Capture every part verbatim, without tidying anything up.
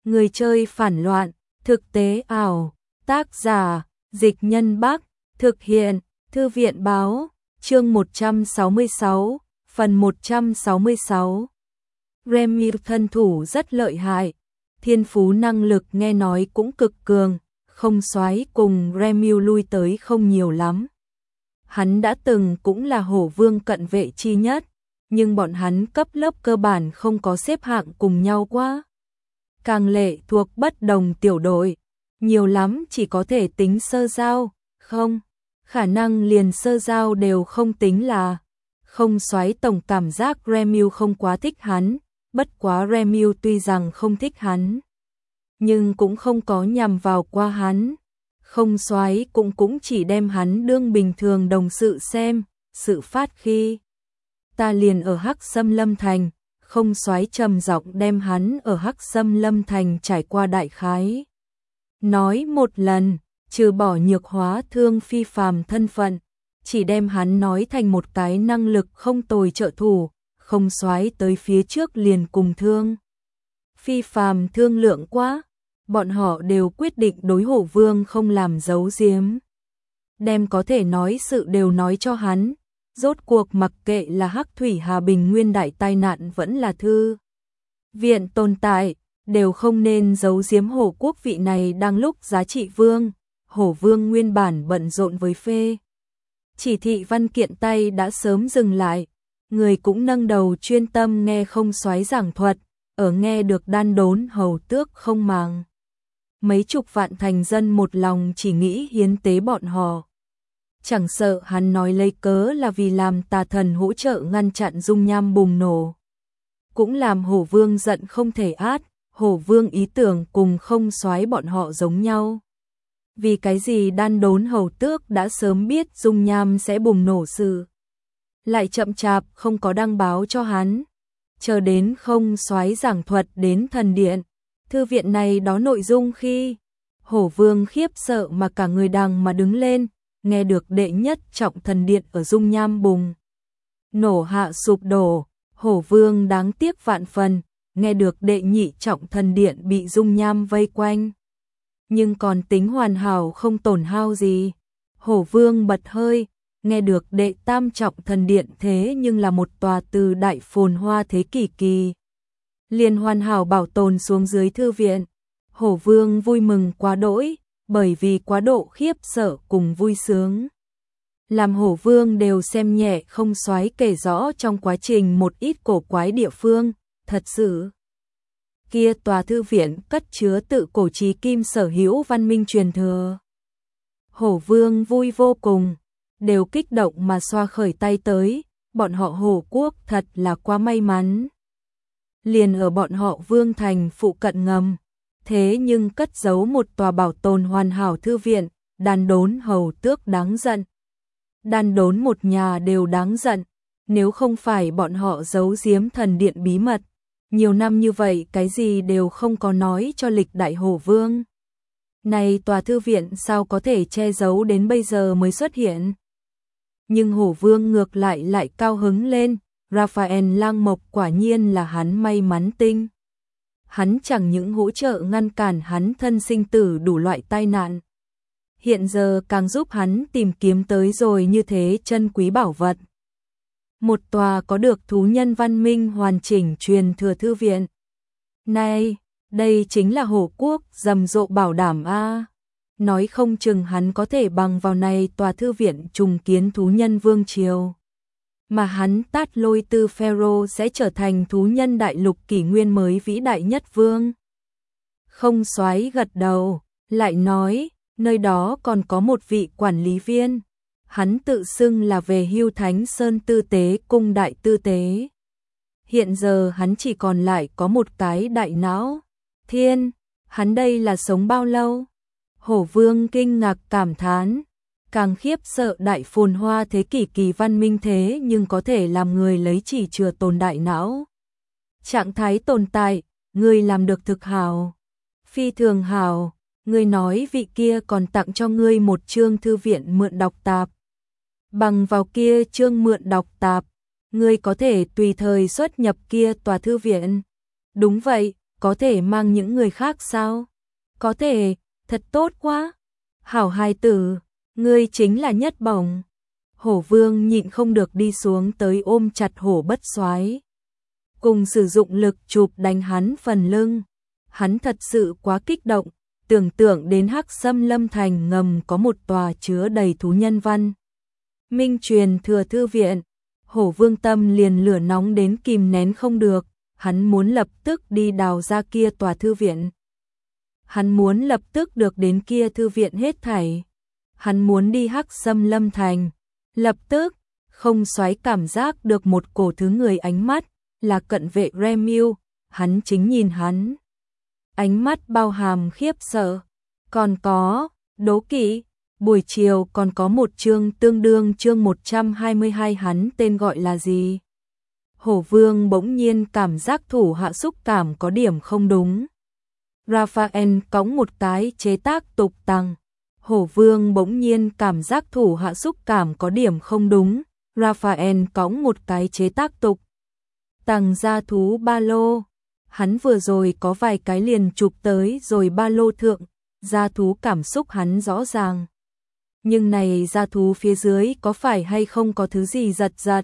Người chơi phản loạn, thực tế ảo, tác giả, Dịch Nhân Bắc, thực hiện, Thư viện báo, chương một trăm sáu mươi sáu, phần một trăm sáu mươi sáu. Remy thân thủ rất lợi hại, thiên phú năng lực nghe nói cũng cực cường, không soái cùng Remy lui tới không nhiều lắm. Hắn đã từng cũng là hổ vương cận vệ chi nhất, nhưng bọn hắn cấp lớp cơ bản không có xếp hạng cùng nhau quá. Càng lệ thuộc bất đồng tiểu đội, nhiều lắm chỉ có thể tính sơ giao, không, khả năng liền sơ giao đều không tính là. Không soái tổng cảm giác Remy không quá thích hắn, bất quá Remy tuy rằng không thích hắn, nhưng cũng không có nhằm vào qua hắn. Không soái cũng cũng chỉ đem hắn đương bình thường đồng sự xem, sự phát khi ta liền ở Hắc Sâm Lâm Thành, không soái trầm giọng đem hắn ở Hắc Sâm Lâm Thành trải qua đại khái nói một lần, trừ bỏ nhược hóa thương phi phàm thân phận, chỉ đem hắn nói thành một cái năng lực không tồi trợ thủ, không soái tới phía trước liền cùng thương phi phàm thương lượng quá, bọn họ đều quyết định đối hổ vương không làm giấu giếm, đem có thể nói sự đều nói cho hắn. Rốt cuộc mặc kệ là Hắc Thủy Hà Bình nguyên đại tai nạn vẫn là thư viện tồn tại, đều không nên giấu giếm hổ quốc vị này đang lúc giá trị vương. Hổ vương nguyên bản bận rộn với phê chỉ thị văn kiện tay đã sớm dừng lại, người cũng nâng đầu chuyên tâm nghe không soái giảng thuật, ở nghe được đan đốn hầu tước không màng mấy chục vạn thành dân một lòng chỉ nghĩ hiến tế bọn họ. Chẳng sợ hắn nói lấy cớ là vì làm tà thần hỗ trợ ngăn chặn dung nham bùng nổ, cũng làm hổ vương giận không thể át. Hổ vương ý tưởng cùng không soái bọn họ giống nhau. Vì cái gì đan đốn hầu tước đã sớm biết dung nham sẽ bùng nổ sự, lại chậm chạp không có đăng báo cho hắn, chờ đến không soái giảng thuật đến thần điện, thư viện này đó nội dung khi, hổ vương khiếp sợ mà cả người đằng mà đứng lên, nghe được đệ nhất trọng thần điện ở dung nham bùng nổ hạ sụp đổ, hổ vương đáng tiếc vạn phần, nghe được đệ nhị trọng thần điện bị dung nham vây quanh, nhưng còn tính hoàn hảo không tổn hao gì. Hổ vương bật hơi, nghe được đệ tam trọng thần điện thế nhưng là một tòa từ đại phồn hoa thế kỷ kỳ liền hoàn hảo bảo tồn xuống dưới thư viện. Hổ vương vui mừng quá đỗi, bởi vì quá độ khiếp sợ cùng vui sướng, làm hổ vương đều xem nhẹ không soái kể rõ trong quá trình một ít cổ quái địa phương. Thật sự, kia tòa thư viện cất chứa tự cổ chí kim sở hữu văn minh truyền thừa. Hổ vương vui vô cùng, đều kích động mà xoa khởi tay tới, bọn họ hổ quốc thật là quá may mắn. Liền ở bọn họ vương thành phụ cận ngầm, thế nhưng cất giấu một tòa bảo tồn hoàn hảo thư viện. Đan đốn hầu tước đáng giận, đan đốn một nhà đều đáng giận, nếu không phải bọn họ giấu giếm thần điện bí mật, nhiều năm như vậy cái gì đều không có nói cho lịch đại hổ vương. Này tòa thư viện sao có thể che giấu đến bây giờ mới xuất hiện. Nhưng hổ vương ngược lại lại cao hứng lên, Raphael Lang Mộc quả nhiên là hắn may mắn tinh. Hắn chẳng những hỗ trợ ngăn cản hắn thân sinh tử đủ loại tai nạn, hiện giờ càng giúp hắn tìm kiếm tới rồi như thế chân quý bảo vật. Một tòa có được thú nhân văn minh hoàn chỉnh truyền thừa thư viện. Này, đây chính là hổ quốc rầm rộ bảo đảm a. Nói không chừng hắn có thể bằng vào này tòa thư viện trùng kiến thú nhân vương triều. Mà hắn Tát Lôi Tư Pharaoh sẽ trở thành thú nhân đại lục kỷ nguyên mới vĩ đại nhất vương. Không soái gật đầu, lại nói, nơi đó còn có một vị quản lý viên. Hắn tự xưng là về hưu Thánh Sơn Tư Tế Cung đại tư tế. Hiện giờ hắn chỉ còn lại có một cái đại não. Thiên, hắn đây là sống bao lâu? Hổ vương kinh ngạc cảm thán, càng khiếp sợ đại phồn hoa thế kỷ kỳ văn minh thế nhưng có thể làm người lấy chỉ chừa tồn đại não. Trạng thái tồn tại, người làm được thực hảo. Phi thường hảo, người nói vị kia còn tặng cho ngươi một chương thư viện mượn đọc tạp. Bằng vào kia chương mượn đọc tạp, ngươi có thể tùy thời xuất nhập kia tòa thư viện. Đúng vậy, có thể mang những người khác sao? Có thể, thật tốt quá. Hảo hài tử, ngươi chính là nhất bổng. Hổ Vương nhịn không được đi xuống tới ôm chặt Hổ Bất Soái, cùng sử dụng lực chụp đánh hắn phần lưng. Hắn thật sự quá kích động, tưởng tượng đến Hắc Sâm Lâm Thành ngầm có một tòa chứa đầy thú nhân văn minh truyền thừa thư viện. Hổ Vương tâm liền lửa nóng đến kìm nén không được, hắn muốn lập tức đi đào ra kia tòa thư viện. Hắn muốn lập tức được đến kia thư viện hết thảy. Hắn muốn đi Hắc Sâm Lâm Thành. Lập tức, không xoáy cảm giác được một cổ thứ người ánh mắt, là cận vệ Remiu, hắn chính nhìn hắn. Ánh mắt bao hàm khiếp sợ, còn có đố kỵ. Buổi chiều còn có một chương tương đương chương một trăm hai mươi hai, hắn tên gọi là gì? Hổ Vương bỗng nhiên cảm giác thủ hạ xúc cảm có điểm không đúng. Raphael cõng một cái chế tác tục tằng. Hổ Vương bỗng nhiên cảm giác thủ hạ xúc cảm có điểm không đúng. Raphael cõng một cái chế tác tục tằng ra thú ba lô. Hắn vừa rồi có vài cái liền chụp tới rồi ba lô thượng, ra thú cảm xúc hắn rõ ràng. Nhưng này ra thú phía dưới có phải hay không có thứ gì giật giật?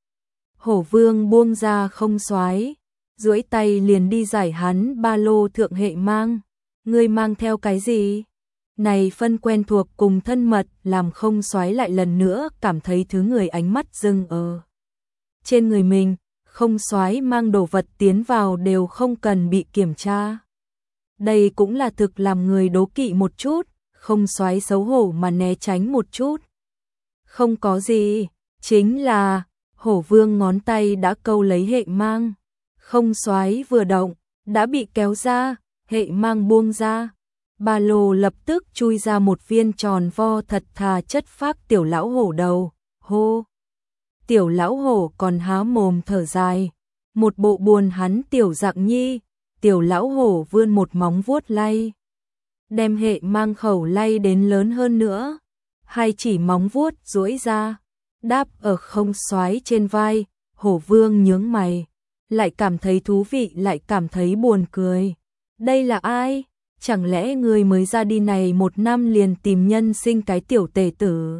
Hổ Vương buông ra không xoái, duỗi tay liền đi giải hắn ba lô thượng hệ mang. Ngươi mang theo cái gì? Này phân quen thuộc cùng thân mật làm không xoái lại lần nữa cảm thấy thứ người ánh mắt dừng ở trên người mình. Không xoái mang đồ vật tiến vào đều không cần bị kiểm tra. Đây cũng là thực làm người đố kỵ một chút, không xoái xấu hổ mà né tránh một chút. Không có gì, chính là Hổ Vương ngón tay đã câu lấy hệ mang. Không xoái vừa động, đã bị kéo ra, hệ mang buông ra. Ba lô lập tức chui ra một viên tròn vo thật thà chất phác tiểu lão hổ đầu. Hô! Tiểu lão hổ còn há mồm thở dài. Một bộ buồn hắn tiểu dạng nhi. Tiểu lão hổ vươn một móng vuốt lay. Đem hệ mang khẩu lay đến lớn hơn nữa. Hai chỉ móng vuốt duỗi ra. Đáp ở không xoái trên vai. Hổ Vương nhướng mày. Lại cảm thấy thú vị lại cảm thấy buồn cười. Đây là ai? Chẳng lẽ người mới ra đi này một năm liền tìm nhân sinh cái tiểu tể tử?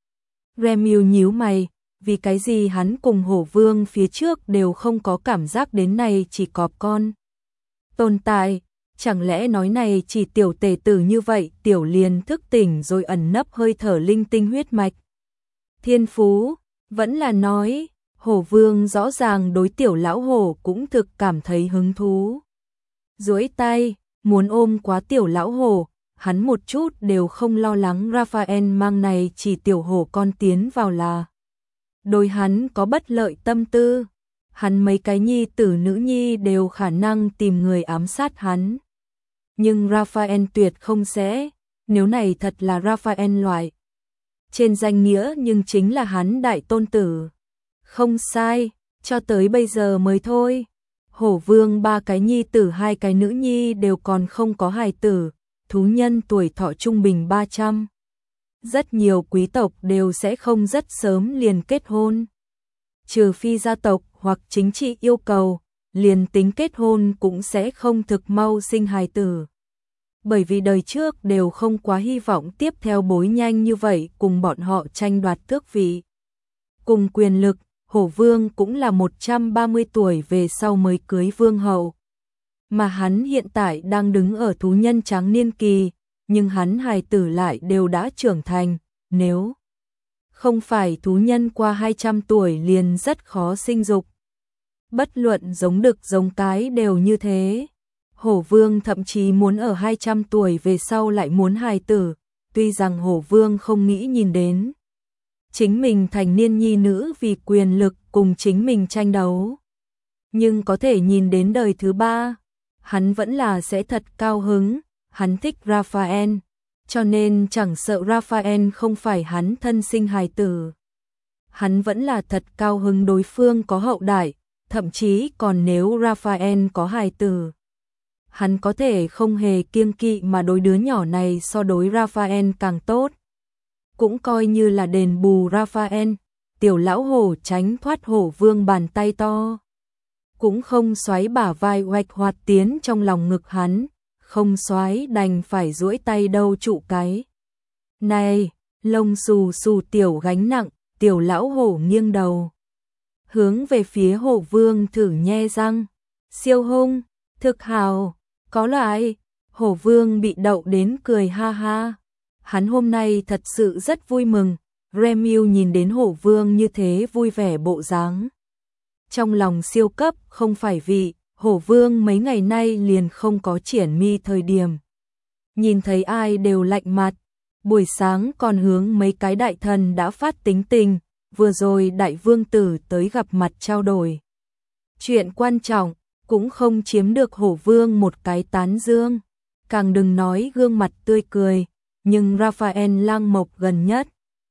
Remiu nhíu mày. Vì cái gì hắn cùng Hổ Vương phía trước đều không có cảm giác đến này chỉ có con tồn tại, chẳng lẽ nói này chỉ tiểu tể tử như vậy tiểu liền thức tỉnh rồi ẩn nấp hơi thở linh tinh huyết mạch thiên phú, vẫn là nói Hổ Vương rõ ràng đối tiểu lão hổ cũng thực cảm thấy hứng thú. Duỗi tay muốn ôm quá tiểu lão hổ, hắn một chút đều không lo lắng Raphael mang này chỉ tiểu hổ con tiến vào là đối hắn có bất lợi tâm tư. Hắn mấy cái nhi tử nữ nhi đều khả năng tìm người ám sát hắn. Nhưng Raphael tuyệt không sẽ, nếu này thật là Raphael loại. Trên danh nghĩa nhưng chính là hắn đại tôn tử. Không sai, cho tới bây giờ mới thôi. Hổ Vương ba cái nhi tử hai cái nữ nhi đều còn không có hài tử, thú nhân tuổi thọ trung bình ba trăm. Rất nhiều quý tộc đều sẽ không rất sớm liền kết hôn. Trừ phi gia tộc hoặc chính trị yêu cầu, liền tính kết hôn cũng sẽ không thực mau sinh hài tử. Bởi vì đời trước đều không quá hy vọng tiếp theo bối nhanh như vậy cùng bọn họ tranh đoạt tước vị. Cùng quyền lực, Hổ Vương cũng là một trăm ba mươi tuổi về sau mới cưới vương hậu. Mà hắn hiện tại đang đứng ở thú nhân tráng niên kỳ, nhưng hắn hài tử lại đều đã trưởng thành, nếu không phải thú nhân qua hai trăm tuổi liền rất khó sinh dục. Bất luận giống đực giống cái đều như thế. Hổ Vương thậm chí muốn ở hai trăm tuổi về sau lại muốn hài tử, tuy rằng Hổ Vương không nghĩ nhìn đến chính mình thành niên nhi nữ vì quyền lực cùng chính mình tranh đấu. Nhưng có thể nhìn đến đời thứ ba, hắn vẫn là sẽ thật cao hứng, hắn thích Raphael, cho nên chẳng sợ Raphael không phải hắn thân sinh hài tử. Hắn vẫn là thật cao hứng đối phương có hậu đại, thậm chí còn nếu Raphael có hài tử. Hắn có thể không hề kiêng kỵ mà đối đứa nhỏ này so đối Raphael càng tốt. Cũng coi như là đền bù Raphael, tiểu lão hổ tránh thoát Hổ Vương bàn tay to. cũng không xoáy bả vai oạch hoạt tiến trong lòng ngực hắn, không xoáy đành phải duỗi tay đâu trụ cái. Này, lông xù xù tiểu gánh nặng, tiểu lão hổ nghiêng đầu. Hướng về phía hổ vương thử nhe răng, siêu hung, thực hào, có loại, hổ vương bị đậu đến cười ha ha. Hắn hôm nay thật sự rất vui mừng, Remil nhìn đến hổ vương như thế vui vẻ bộ dáng. Trong lòng siêu cấp không phải vì hổ vương mấy ngày nay liền không có triển mi thời điểm. Nhìn thấy ai đều lạnh mặt, buổi sáng còn hướng mấy cái đại thần đã phát tính tình, vừa rồi đại vương tử tới gặp mặt trao đổi. Chuyện quan trọng, cũng không chiếm được hổ vương một cái tán dương, càng đừng nói gương mặt tươi cười, nhưng Raphael Lang Mộc gần nhất.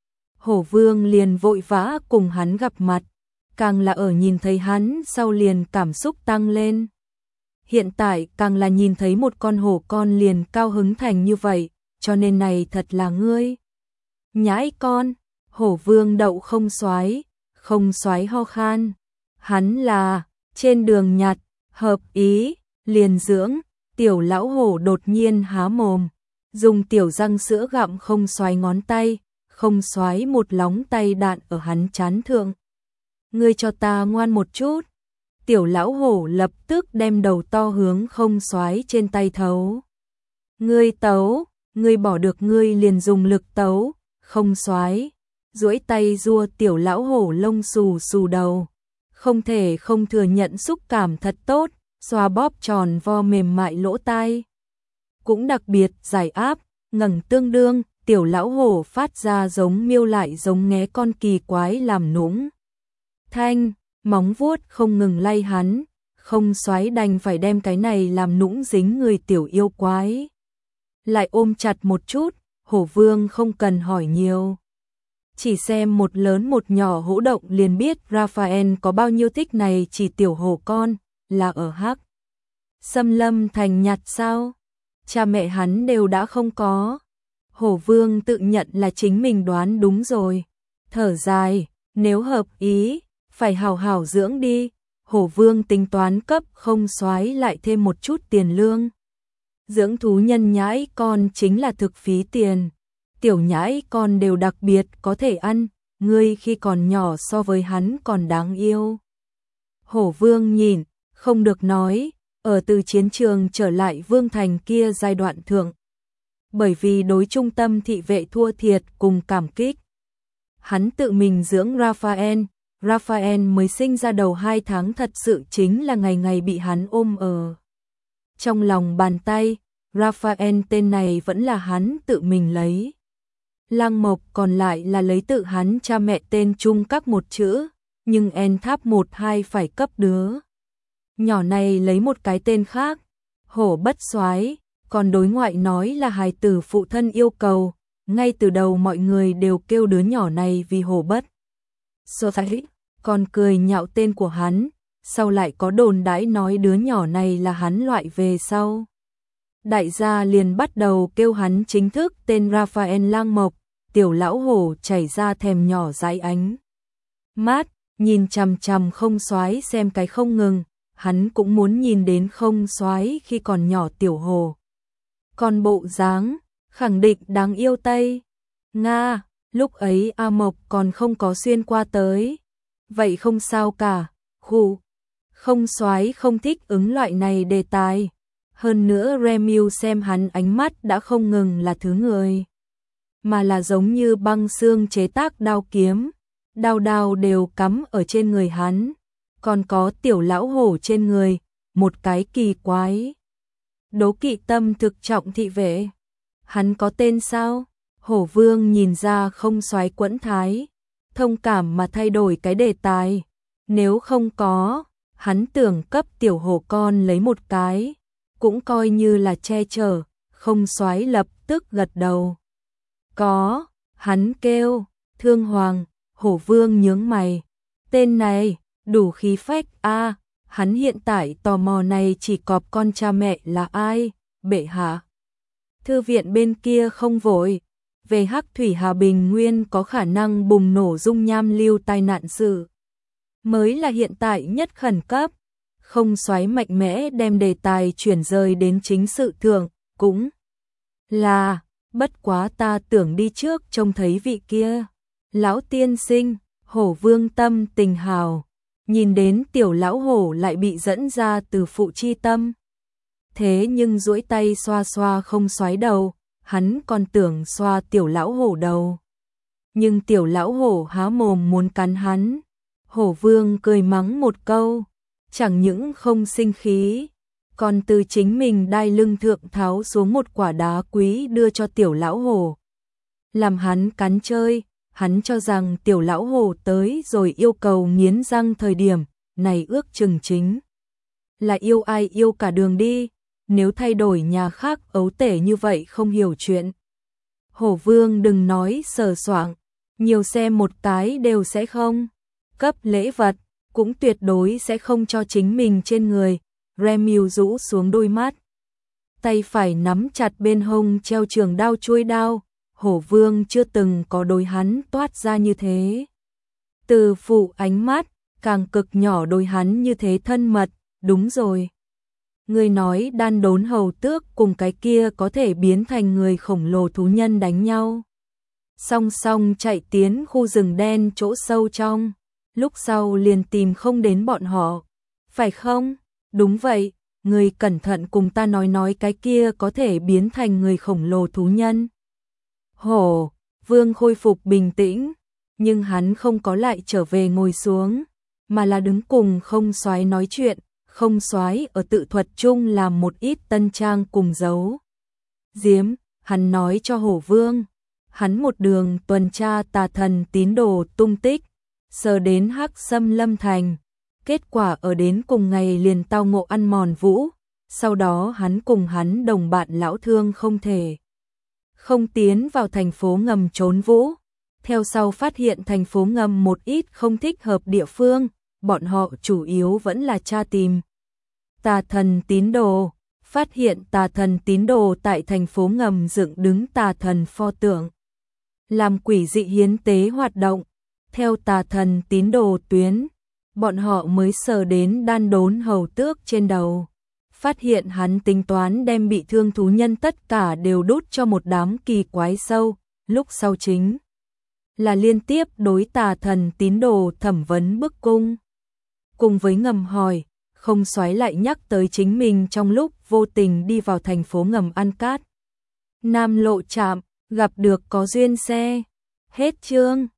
Hổ vương liền vội vã cùng hắn gặp mặt, càng là ở nhìn thấy hắn sau liền cảm xúc tăng lên. Hiện tại càng là nhìn thấy một con hổ con liền cao hứng thành như vậy, cho nên này thật là ngươi. Nhãi con, hổ vương đậu không xoái, không xoái ho khan. Hắn là, trên đường nhặt, hợp ý, liền dưỡng, tiểu lão hổ đột nhiên há mồm, dùng tiểu răng sữa gặm không xoái ngón tay, không xoái một lóng tay đạn ở hắn chán thượng. Ngươi cho ta ngoan một chút. Tiểu lão hổ lập tức đem đầu to hướng không xoái trên tay thấu. Ngươi tấu, ngươi bỏ được ngươi liền dùng lực tấu, không xoái. Duỗi tay rua tiểu lão hổ lông xù xù đầu. Không thể không thừa nhận xúc cảm thật tốt, xoa bóp tròn vo mềm mại lỗ tai. Cũng đặc biệt giải áp, ngẩng tương đương, tiểu lão hổ phát ra giống miêu lại giống nghé con kỳ quái làm nũng. Thanh, móng vuốt không ngừng lay hắn, không xoái đành phải đem cái này làm nũng dính người tiểu yêu quái. Lại ôm chặt một chút, hổ vương không cần hỏi nhiều. Chỉ xem một lớn một nhỏ hỗ động liền biết Raphael có bao nhiêu thích này chỉ tiểu hổ con, là ở hắc. Xâm lâm thành nhặt sao? Cha mẹ hắn đều đã không có. Hổ vương tự nhận là chính mình đoán đúng rồi. Thở dài, nếu hợp ý, phải hào hào dưỡng đi. Hổ vương tính toán cấp không xoái lại thêm một chút tiền lương. Dưỡng thú nhân nhãi con chính là thực phí tiền. Tiểu nhãi con đều đặc biệt có thể ăn, ngươi khi còn nhỏ so với hắn còn đáng yêu. Hổ vương nhìn, không được nói, ở từ chiến trường trở lại vương thành kia giai đoạn thượng. Bởi vì đối trung tâm thị vệ thua thiệt cùng cảm kích. Hắn tự mình dưỡng Raphael, Raphael mới sinh ra đầu hai tháng thật sự chính là ngày ngày bị hắn ôm ở. Trong lòng bàn tay, Raphael tên này vẫn là hắn tự mình lấy. Lang Mộc còn lại là lấy tự hắn cha mẹ tên chung các một chữ, nhưng en tháp một hai phải cấp đứa. Nhỏ này lấy một cái tên khác, hổ bất soái, còn đối ngoại nói là hài tử phụ thân yêu cầu, ngay từ đầu mọi người đều kêu đứa nhỏ này vì hổ bất soái, còn cười nhạo tên của hắn, sau lại có đồn đãi nói đứa nhỏ này là hắn loại về sau. Đại gia liền bắt đầu kêu hắn chính thức tên Raphael Lang Mộc, tiểu lão hổ chảy ra thèm nhỏ dãi ánh mát, nhìn chằm chằm không xoái xem cái không ngừng, hắn cũng muốn nhìn đến không xoái khi còn nhỏ tiểu hổ. Còn bộ dáng, khẳng định đáng yêu Tây. Nga, lúc ấy A Mộc còn không có xuyên qua tới. Vậy không sao cả, khu. Không xoái không thích ứng loại này đề tài. Hơn nữa Remil xem hắn ánh mắt đã không ngừng là thứ người, mà là giống như băng xương chế tác đao kiếm, đao đao đều cắm ở trên người hắn, còn có tiểu lão hổ trên người, một cái kỳ quái. Đố kỵ tâm thực trọng thị vệ. Hắn có tên sao? Hổ vương nhìn ra không xoái quẫn thái, thông cảm mà thay đổi cái đề tài. Nếu không có, hắn tưởng cấp tiểu hổ con lấy một cái, cũng coi như là che chở, không xoái lập tức gật đầu. Có, hắn kêu, Thương Hoàng, hổ vương nhướng mày. Tên này, đủ khí phách a. À, hắn hiện tại tò mò này chỉ cọp con cha mẹ là ai, bệ hạ. Thư viện bên kia không vội, về Hắc Thủy Hà Bình Nguyên có khả năng bùng nổ dung nham lưu tai nạn sự. Mới là hiện tại nhất khẩn cấp, Không Soái mạnh mẽ đem đề tài chuyển rời đến chính sự thượng, cũng là, bất quá ta tưởng đi trước trông thấy vị kia. Lão tiên sinh, Hổ Vương tâm tình hào, nhìn đến tiểu lão hổ lại bị dẫn ra từ phụ chi tâm. Thế nhưng duỗi tay xoa xoa Không Soái đầu, hắn còn tưởng xoa tiểu lão hổ đầu. Nhưng tiểu lão hổ há mồm muốn cắn hắn. Hổ Vương cười mắng một câu, chẳng những không sinh khí, còn từ chính mình đai lưng thượng tháo xuống một quả đá quý đưa cho tiểu lão hổ. Làm hắn cắn chơi, hắn cho rằng tiểu lão hổ tới rồi yêu cầu nghiến răng thời điểm, này ước chừng chính là yêu ai yêu cả đường đi, nếu thay đổi nhà khác ấu tể như vậy không hiểu chuyện. Hổ Vương đừng nói sờ soạng, nhiều xem một cái đều sẽ không cấp lễ vật, cũng tuyệt đối sẽ không cho chính mình trên người. Remiu rũ xuống đôi mắt, tay phải nắm chặt bên hông treo trường đao chuôi đao. Hổ Vương chưa từng có đối hắn toát ra như thế. Từ phụ ánh mắt, càng cực nhỏ đối hắn như thế thân mật, đúng rồi. Người nói đan đốn hầu tước cùng cái kia có thể biến thành người khổng lồ thú nhân đánh nhau. Song song chạy tiến khu rừng đen chỗ sâu trong, lúc sau liền tìm không đến bọn họ. Phải không? Đúng vậy, người cẩn thận cùng ta nói nói cái kia có thể biến thành người khổng lồ thú nhân. Hổ Vương khôi phục bình tĩnh, nhưng hắn không có lại trở về ngồi xuống, mà là đứng cùng Không Soái nói chuyện. Không Soái ở tự thuật chung làm một ít tân trang cùng giấu giếm, hắn nói cho Hổ Vương, hắn một đường tuần tra tà thần tín đồ tung tích, sờ đến Hắc Sâm Lâm Thành, kết quả ở đến cùng ngày liền tao ngộ ăn mòn vũ, sau đó hắn cùng hắn đồng bạn lão thương không thể không tiến vào thành phố ngầm trốn vũ, theo sau phát hiện thành phố ngầm một ít không thích hợp địa phương, bọn họ chủ yếu vẫn là tra tìm tà thần tín đồ, phát hiện tà thần tín đồ tại thành phố ngầm dựng đứng tà thần pho tượng, làm quỷ dị hiến tế hoạt động, theo tà thần tín đồ tuyến, bọn họ mới sờ đến đan đốn hầu tước trên đầu. Phát hiện hắn tính toán đem bị thương thú nhân tất cả đều đút cho một đám kỳ quái sâu, lúc sau chính là liên tiếp đối tà thần tín đồ thẩm vấn bức cung. Cùng với ngầm hỏi, Không Soái lại nhắc tới chính mình trong lúc vô tình đi vào thành phố ngầm ăn cát. Nam Lộ trạm, gặp được có duyên xe. Hết chương.